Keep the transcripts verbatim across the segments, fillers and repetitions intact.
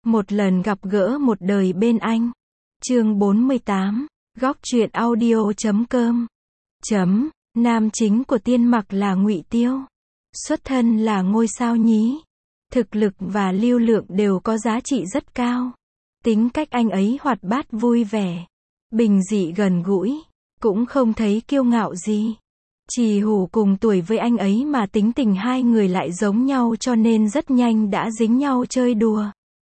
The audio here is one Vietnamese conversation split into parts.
Một lần gặp gỡ một đời bên anh. Chương bốn mươi tám, góc truyện audio chấm com. Chấm, nam chính của Tiên Mặc là Ngụy Tiêu. Xuất thân là ngôi sao nhí. Thực lực và lưu lượng đều có giá trị rất cao. Tính cách anh ấy hoạt bát vui vẻ, bình dị gần gũi, cũng không thấy kiêu ngạo gì. Chỉ hủ cùng tuổi với anh ấy mà tính tình hai người lại giống nhau cho nên rất nhanh đã dính nhau chơi đùa.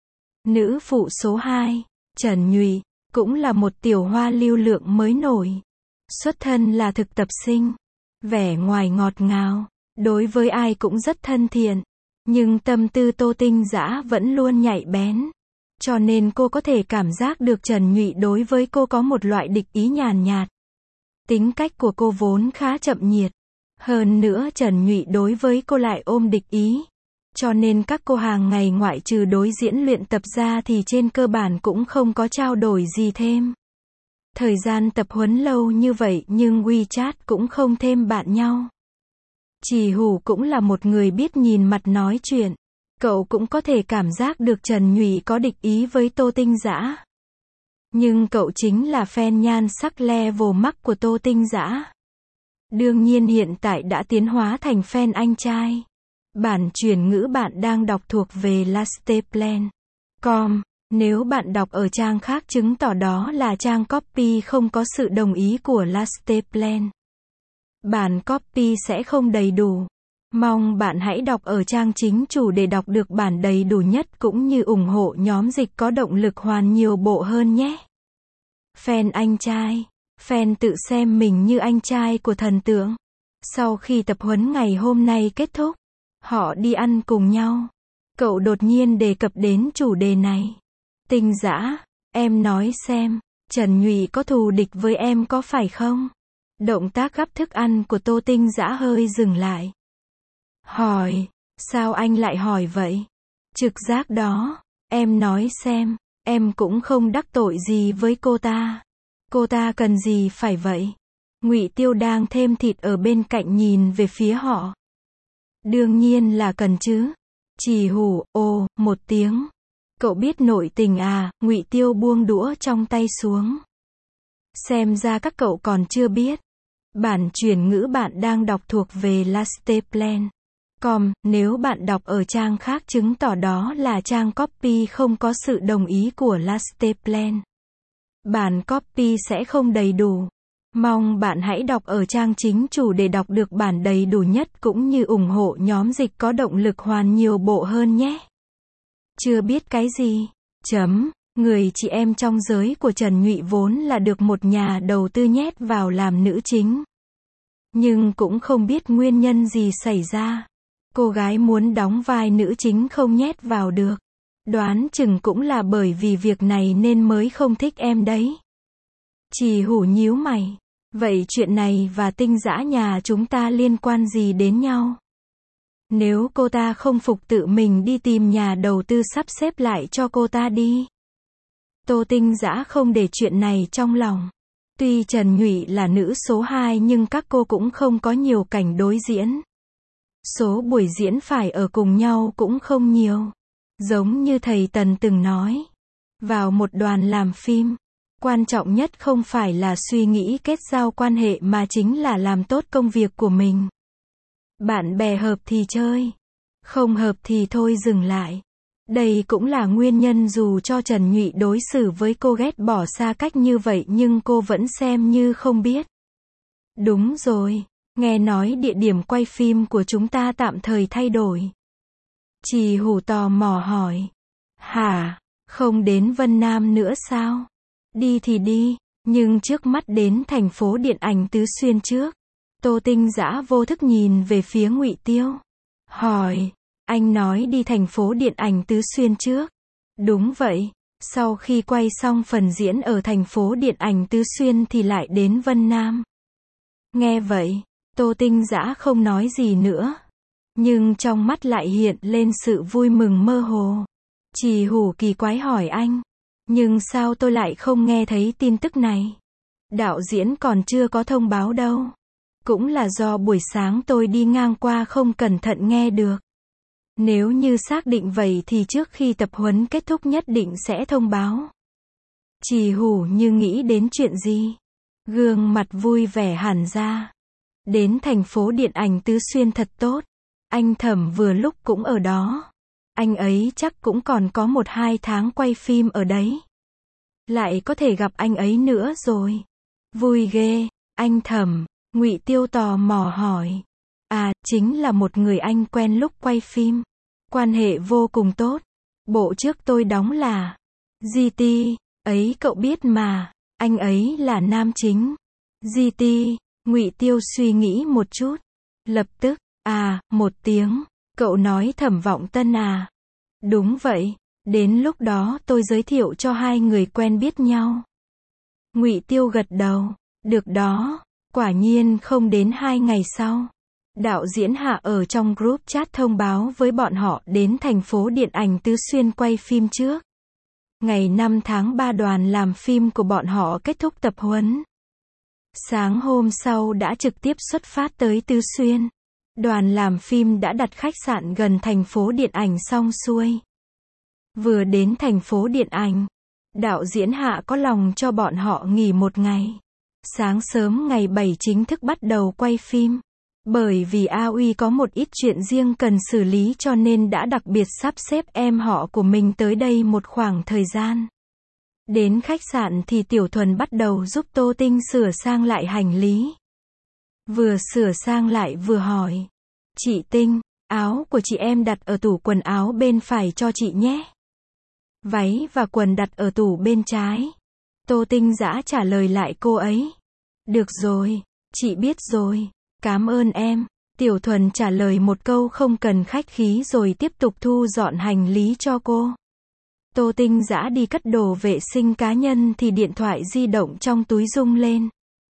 Nữ phụ số hai, Trần Nhụy, cũng là một tiểu hoa lưu lượng mới nổi. Xuất thân là thực tập sinh, vẻ ngoài ngọt ngào, đối với ai cũng rất thân thiện. Nhưng tâm tư Tô Tinh Dã vẫn luôn nhạy bén. Cho nên cô có thể cảm giác được Trần Nhụy đối với cô có một loại địch ý nhàn nhạt. Tính cách của cô vốn khá chậm nhiệt. Hơn nữa Trần Nhụy đối với cô lại ôm địch ý. Cho nên các cô hàng ngày ngoại trừ đối diễn luyện tập ra thì trên cơ bản cũng không có trao đổi gì thêm. Thời gian tập huấn lâu như vậy nhưng WeChat cũng không thêm bạn nhau. Chỉ hủ cũng là một người biết nhìn mặt nói chuyện. Cậu cũng có thể cảm giác được Trần Nhụy có địch ý với Tô Tinh Dã. Nhưng cậu chính là fan nhan sắc level max của Tô Tinh Dã. Đương nhiên hiện tại đã tiến hóa thành fan anh trai. Bản chuyển ngữ bạn đang đọc thuộc về lasteplan chấm com. Nếu bạn đọc ở trang khác chứng tỏ đó là trang copy không có sự đồng ý của Lasteplan. Bản copy sẽ không đầy đủ. Mong bạn hãy đọc ở trang chính chủ để đọc được bản đầy đủ nhất cũng như ủng hộ nhóm dịch có động lực hoàn nhiều bộ hơn nhé. Fan anh trai. Fan tự xem mình như anh trai của thần tượng. Sau khi tập huấn ngày hôm nay kết thúc, họ đi ăn cùng nhau. Cậu đột nhiên đề cập đến chủ đề này. Tinh Dã, em nói xem, Trần Nhụy có thù địch với em có phải không? Động tác gắp thức ăn của Tô Tinh Dã hơi dừng lại. Hỏi, sao anh lại hỏi vậy? Trực giác đó, em nói xem, em cũng không đắc tội gì với cô ta. Cô ta cần gì phải vậy? Ngụy Tiêu đang thêm thịt ở bên cạnh nhìn về phía họ. Đương nhiên là cần chứ. Chỉ hủ, ồ, một tiếng. Cậu biết nội tình à? Ngụy Tiêu buông đũa trong tay xuống. Xem ra các cậu còn chưa biết. Bản chuyển ngữ bạn đang đọc thuộc về lasteplan chấm com. Nếu bạn đọc ở trang khác chứng tỏ đó là trang copy không có sự đồng ý của Lasteplan. Bản copy sẽ không đầy đủ. Mong bạn hãy đọc ở trang chính chủ để đọc được bản đầy đủ nhất cũng như ủng hộ nhóm dịch có động lực hoàn nhiều bộ hơn nhé. Chưa biết cái gì? Chấm, người chị em trong giới của Trần Nhụy vốn là được một nhà đầu tư nhét vào làm nữ chính. Nhưng cũng không biết nguyên nhân gì xảy ra. Cô gái muốn đóng vai nữ chính không nhét vào được. Đoán chừng cũng là bởi vì việc này nên mới không thích em đấy. Chỉ hủ nhíu mày. Vậy chuyện này và Tinh Dã nhà chúng ta liên quan gì đến nhau? Nếu cô ta không phục tự mình đi tìm nhà đầu tư sắp xếp lại cho cô ta đi. Tô Tinh Dã không để chuyện này trong lòng. Tuy Trần Nhụy là nữ số hai nhưng các cô cũng không có nhiều cảnh đối diễn. Số buổi diễn phải ở cùng nhau cũng không nhiều. Giống như thầy Tần từng nói. Vào một đoàn làm phim, quan trọng nhất không phải là suy nghĩ kết giao quan hệ mà chính là làm tốt công việc của mình. Bạn bè hợp thì chơi. Không hợp thì thôi dừng lại. Đây cũng là nguyên nhân dù cho Trần Nhụy đối xử với cô ghét bỏ xa cách như vậy nhưng cô vẫn xem như không biết. Đúng rồi. Nghe nói địa điểm quay phim của chúng ta tạm thời thay đổi. Chỉ hủ tò mò hỏi. Hả? Không đến Vân Nam nữa sao? Đi thì đi, nhưng trước mắt đến thành phố điện ảnh Tứ Xuyên trước. Tô Tinh Dã vô thức nhìn về phía Ngụy Tiêu. Hỏi, anh nói đi thành phố điện ảnh Tứ Xuyên trước. Đúng vậy, sau khi quay xong phần diễn ở thành phố điện ảnh Tứ Xuyên thì lại đến Vân Nam. Nghe vậy, Tô Tinh Dã không nói gì nữa. Nhưng trong mắt lại hiện lên sự vui mừng mơ hồ. Chỉ hủ kỳ quái hỏi anh. Nhưng sao tôi lại không nghe thấy tin tức này? Đạo diễn còn chưa có thông báo đâu. Cũng là do buổi sáng tôi đi ngang qua không cẩn thận nghe được. Nếu như xác định vậy thì trước khi tập huấn kết thúc nhất định sẽ thông báo. Trì Hủ như nghĩ đến chuyện gì. Gương mặt vui vẻ hẳn ra. Đến thành phố điện ảnh Tứ Xuyên thật tốt. Anh Thẩm vừa lúc cũng ở đó. Anh ấy chắc cũng còn có một hai tháng quay phim ở đấy. Lại có thể gặp anh ấy nữa rồi. Vui ghê, anh Thẩm. Ngụy Tiêu tò mò hỏi. À, chính là một người anh quen lúc quay phim. Quan hệ vô cùng tốt. Bộ trước tôi đóng là giê tê, ấy cậu biết mà, anh ấy là nam chính. giê tê, Ngụy Tiêu suy nghĩ một chút. Lập tức, à, một tiếng, cậu nói Thẩm Vọng Tân à? Đúng vậy, đến lúc đó tôi giới thiệu cho hai người quen biết nhau. Ngụy Tiêu gật đầu, được đó, quả nhiên không đến hai ngày sau. Đạo diễn Hạ ở trong group chat thông báo với bọn họ đến thành phố điện ảnh Tứ Xuyên quay phim trước. Ngày năm tháng ba đoàn làm phim của bọn họ kết thúc tập huấn. Sáng hôm sau đã trực tiếp xuất phát tới Tứ Xuyên. Đoàn làm phim đã đặt khách sạn gần thành phố điện ảnh xong xuôi. Vừa đến thành phố điện ảnh, đạo diễn Hạ có lòng cho bọn họ nghỉ một ngày. Sáng sớm ngày bảy chính thức bắt đầu quay phim. Bởi vì A Uy có một ít chuyện riêng cần xử lý cho nên đã đặc biệt sắp xếp em họ của mình tới đây một khoảng thời gian. Đến khách sạn thì Tiểu Thuần bắt đầu giúp Tô Tinh sửa sang lại hành lý. Vừa sửa sang lại vừa hỏi. Chị Tinh, áo của chị em đặt ở tủ quần áo bên phải cho chị nhé. Váy và quần đặt ở tủ bên trái. Tô Tinh dã trả lời lại cô ấy. Được rồi, chị biết rồi. Cảm ơn em. Tiểu Thuần trả lời một câu không cần khách khí rồi tiếp tục thu dọn hành lý cho cô. Tô Tinh dã đi cất đồ vệ sinh cá nhân thì điện thoại di động trong túi rung lên.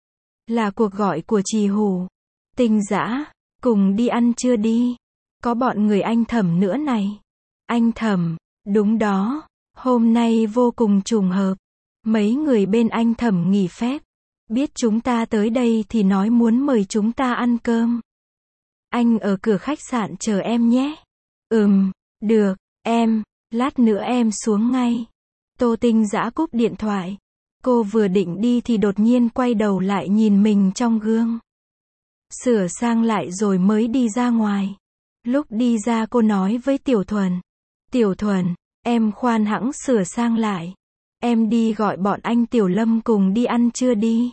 Là cuộc gọi của Trì Hủ. Tinh dã, cùng đi ăn trưa đi. Có bọn người anh Thẩm nữa này. Anh Thẩm, đúng đó. Hôm nay vô cùng trùng hợp. Mấy người bên anh Thẩm nghỉ phép. Biết chúng ta tới đây thì nói muốn mời chúng ta ăn cơm. Anh ở cửa khách sạn chờ em nhé. Ừm, được, em, lát nữa em xuống ngay. Tô Tinh dã cúp điện thoại. Cô vừa định đi thì đột nhiên quay đầu lại nhìn mình trong gương. Sửa sang lại rồi mới đi ra ngoài. Lúc đi ra cô nói với Tiểu Thuần. Tiểu Thuần, em khoan hẵng sửa sang lại. Em đi gọi bọn anh Tiểu Lâm cùng đi ăn trưa đi.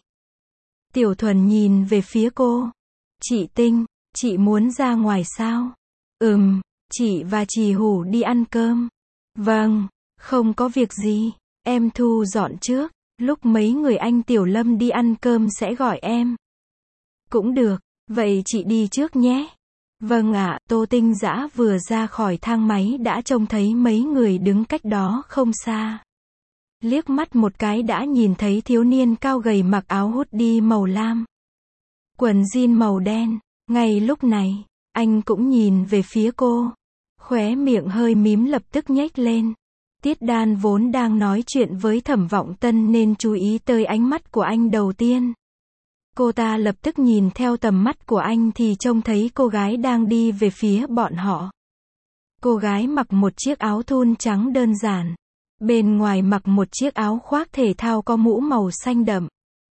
Tiểu Thuần nhìn về phía cô. Chị Tinh, chị muốn ra ngoài sao? Ừm, chị và Trì Hủ đi ăn cơm. Vâng, không có việc gì, em thu dọn trước, lúc mấy người anh Tiểu Lâm đi ăn cơm sẽ gọi em. Cũng được, vậy chị đi trước nhé. Vâng ạ, Tô Tinh dã vừa ra khỏi thang máy đã trông thấy mấy người đứng cách đó không xa. Liếc mắt một cái đã nhìn thấy thiếu niên cao gầy mặc áo hoodie màu lam. Quần jean màu đen. Ngay lúc này, anh cũng nhìn về phía cô. Khóe miệng hơi mím lập tức nhếch lên. Tiết Đan vốn đang nói chuyện với Thẩm Vọng Tân nên chú ý tới ánh mắt của anh đầu tiên. Cô ta lập tức nhìn theo tầm mắt của anh thì trông thấy cô gái đang đi về phía bọn họ. Cô gái mặc một chiếc áo thun trắng đơn giản. Bên ngoài mặc một chiếc áo khoác thể thao có mũ màu xanh đậm.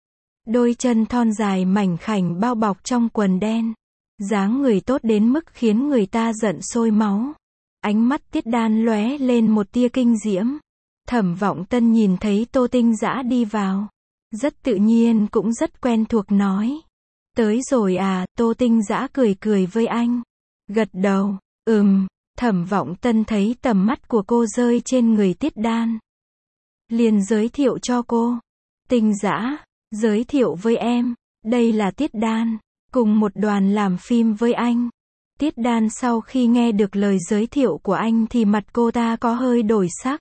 Đôi chân thon dài mảnh khảnh bao bọc trong quần đen. Dáng người tốt đến mức khiến người ta giận sôi máu. Ánh mắt Tiết Đan lóe lên một tia kinh diễm. Thẩm Vọng Tân nhìn thấy Tô Tinh dã đi vào. Rất tự nhiên cũng rất quen thuộc nói. Tới rồi à, Tô Tinh dã cười cười với anh. Gật đầu, ừm. Thẩm Vọng Tân thấy tầm mắt của cô rơi trên người Tiết Đan. Liền giới thiệu cho cô. Tinh dã, giới thiệu với em, đây là Tiết Đan, cùng một đoàn làm phim với anh. Tiết Đan sau khi nghe được lời giới thiệu của anh thì mặt cô ta có hơi đổi sắc.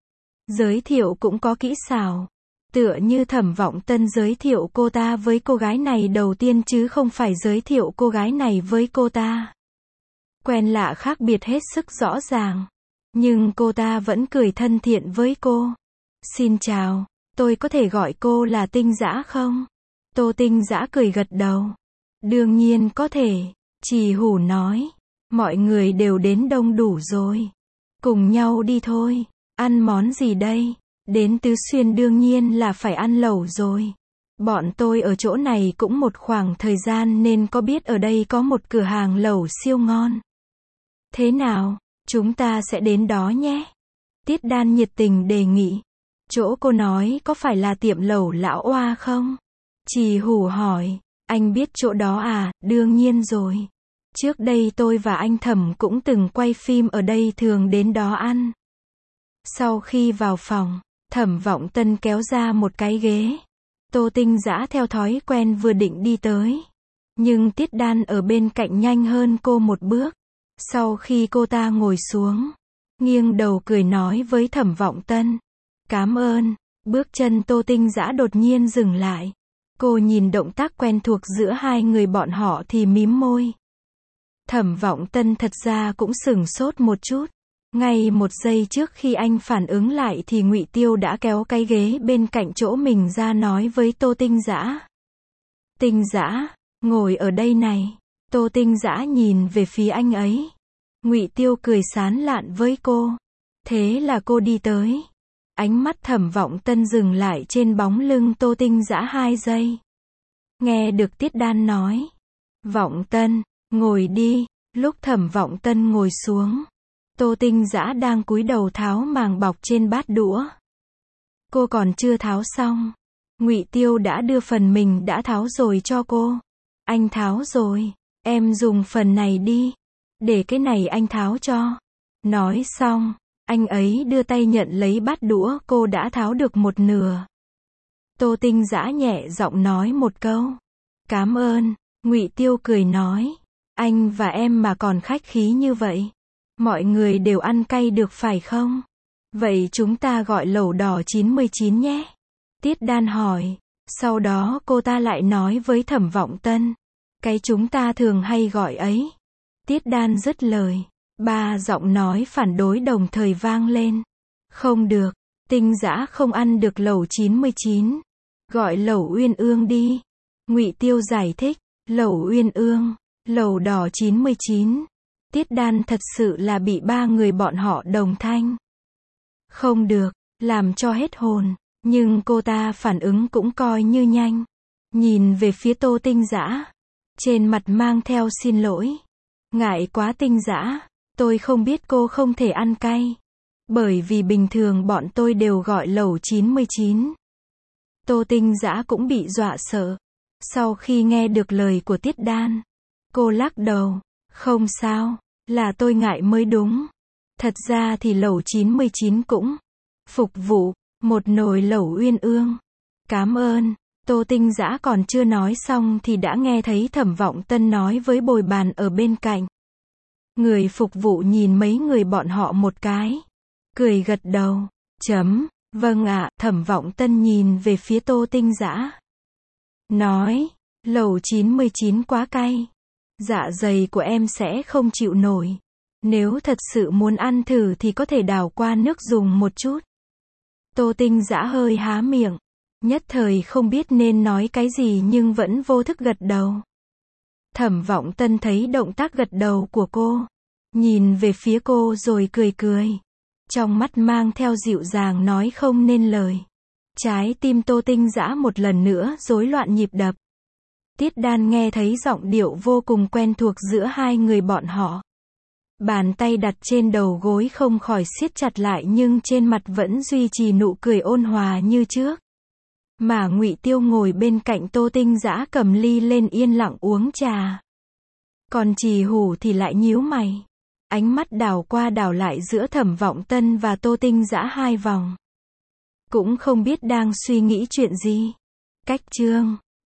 Giới thiệu cũng có kỹ xảo. Tựa như Thẩm Vọng Tân giới thiệu cô ta với cô gái này đầu tiên chứ không phải giới thiệu cô gái này với cô ta. Quen lạ khác biệt hết sức rõ ràng. Nhưng cô ta vẫn cười thân thiện với cô. Xin chào, tôi có thể gọi cô là Tinh dã không? Tô Tinh dã cười gật đầu. Đương nhiên có thể, Trì Hủ nói. Mọi người đều đến đông đủ rồi. Cùng nhau đi thôi. Ăn món gì đây? Đến Tứ Xuyên đương nhiên là phải ăn lẩu rồi. Bọn tôi ở chỗ này cũng một khoảng thời gian nên có biết ở đây có một cửa hàng lẩu siêu ngon. Thế nào, chúng ta sẽ đến đó nhé. Tiết Đan nhiệt tình đề nghị. Chỗ cô nói có phải là tiệm lẩu lão Oa không? Trì Hủ hỏi. Anh biết chỗ đó à? Đương nhiên rồi. Trước đây tôi và anh Thẩm cũng từng quay phim ở đây, thường đến đó ăn. Sau khi vào phòng, Thẩm Vọng Tân kéo ra một cái ghế. Tô Tinh Dã theo thói quen vừa định đi tới. Nhưng Tiết Đan ở bên cạnh nhanh hơn cô một bước. Sau khi cô ta ngồi xuống, nghiêng đầu cười nói với Thẩm Vọng Tân. Cảm ơn. Bước chân Tô Tinh Dã đột nhiên dừng lại. Cô nhìn động tác quen thuộc giữa hai người bọn họ thì mím môi. Thẩm Vọng Tân thật ra cũng sửng sốt một chút. Ngay một giây trước khi anh phản ứng lại thì Ngụy Tiêu đã kéo cái ghế bên cạnh chỗ mình ra nói với Tô Tinh Dã. Tinh Dã, ngồi ở đây này. Tô Tinh Dã nhìn về phía anh ấy. Ngụy Tiêu cười sán lạn với cô. Thế là cô đi tới. Ánh mắt Thẩm Vọng Tân dừng lại trên bóng lưng Tô Tinh Dã hai giây. Nghe được Tiết Đan nói. Vọng Tân, ngồi đi. Lúc Thẩm Vọng Tân ngồi xuống, Tô Tinh Dã đang cúi đầu tháo màng bọc trên bát đũa. Cô còn chưa tháo xong, Ngụy Tiêu đã đưa phần mình đã tháo rồi cho cô. Anh tháo rồi, em dùng phần này đi. Để cái này anh tháo cho. Nói xong, anh ấy đưa tay nhận lấy bát đũa cô đã tháo được một nửa. Tô Tinh Dã nhẹ giọng nói một câu. Cảm ơn. Ngụy Tiêu cười nói. Anh và em mà còn khách khí như vậy. Mọi người đều ăn cay được phải không? Vậy chúng ta gọi lẩu đỏ chín mươi chín nhé. Tiết Đan hỏi. Sau đó cô ta lại nói với Thẩm Vọng Tân. Cái chúng ta thường hay gọi ấy. Tiết Đan dứt lời. Ba giọng nói phản đối đồng thời vang lên. Không được. Tinh Dã không ăn được lẩu chín mươi chín. Gọi lẩu Uyên Ương đi. Ngụy Tiêu giải thích. Lẩu Uyên Ương. Lẩu đỏ chín mươi chín. Tiết Đan thật sự là bị ba người bọn họ đồng thanh. Không được, làm cho hết hồn. Nhưng cô ta phản ứng cũng coi như nhanh. Nhìn về phía Tô Tinh Dã. Trên mặt mang theo xin lỗi. Ngại quá Tinh Dã, tôi không biết cô không thể ăn cay. Bởi vì bình thường bọn tôi đều gọi lẩu chín mươi chín. Tô Tinh Dã cũng bị dọa sợ. Sau khi nghe được lời của Tiết Đan, cô lắc đầu. Không sao, là tôi ngại mới đúng. Thật ra thì lẩu chín mươi chín cũng phục vụ một nồi lẩu Uyên Ương. Cảm ơn. Tô Tinh Dã còn chưa nói xong thì đã nghe thấy Thẩm Vọng Tân nói với bồi bàn ở bên cạnh. Người phục vụ nhìn mấy người bọn họ một cái. Cười gật đầu. Chấm. Vâng ạ. Thẩm Vọng Tân nhìn về phía Tô Tinh Dã. Nói. Lẩu chín mươi chín quá cay. Dạ dày của em sẽ không chịu nổi. Nếu thật sự muốn ăn thử thì có thể đảo qua nước dùng một chút. Tô Tinh Dã hơi há miệng. Nhất thời không biết nên nói cái gì nhưng vẫn vô thức gật đầu. Thẩm Vọng Tân thấy động tác gật đầu của cô. Nhìn về phía cô rồi cười cười. Trong mắt mang theo dịu dàng nói không nên lời. Trái tim Tô Tinh Dã một lần nữa rối loạn nhịp đập. Tiết Đan nghe thấy giọng điệu vô cùng quen thuộc giữa hai người bọn họ. Bàn tay đặt trên đầu gối không khỏi siết chặt lại nhưng trên mặt vẫn duy trì nụ cười ôn hòa như trước. Mà Ngụy Tiêu ngồi bên cạnh Tô Tinh Dã cầm ly lên yên lặng uống trà. Còn Trì Hủ thì lại nhíu mày. Ánh mắt đảo qua đảo lại giữa Thẩm Vọng Tân và Tô Tinh Dã hai vòng. Cũng không biết đang suy nghĩ chuyện gì. Cách chương